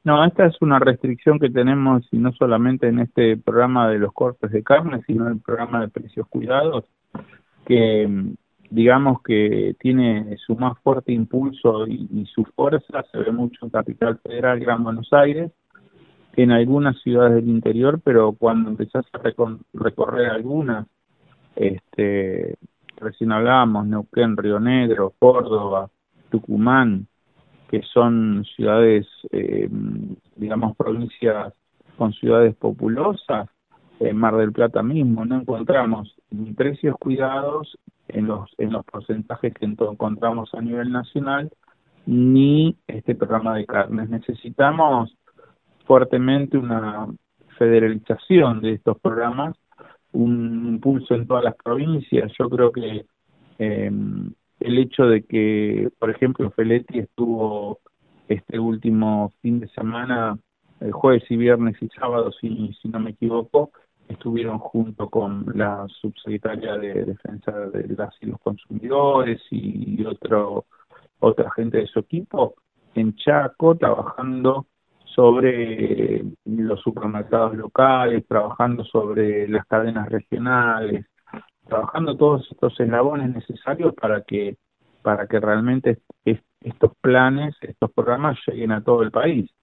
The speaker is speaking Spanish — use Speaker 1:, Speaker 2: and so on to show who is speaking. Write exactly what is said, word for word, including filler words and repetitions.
Speaker 1: No, esta es una restricción que tenemos y no solamente en este programa de los cortes de carne, sino en el programa de precios cuidados, que mm, digamos que tiene su más fuerte impulso y, y su fuerza se ve mucho en Capital Federal, Gran Buenos Aires, que en algunas ciudades del interior, pero cuando empezás a recon- recorrer algunas, este, recién hablábamos, Neuquén, Río Negro, Córdoba, Tucumán, que son ciudades, eh, digamos, provincias con ciudades populosas, eh, Mar del Plata mismo, no encontramos ni precios cuidados en los en los porcentajes que ento- encontramos a nivel nacional, ni este programa de carnes. Necesitamos fuertemente una federalización de estos programas, un impulso en todas las provincias. Yo creo que eh, el hecho de que, por ejemplo, Feletti estuvo este último fin de semana, el jueves y viernes y sábado, si, si no me equivoco, estuvieron junto con la subsecretaria de Defensa de las y los Consumidores y otro otra gente de su equipo en Chaco trabajando sobre los supermercados locales, trabajando sobre las cadenas regionales, trabajando todos estos eslabones necesarios para que para que realmente es- estos planes, estos programas lleguen a todo el país.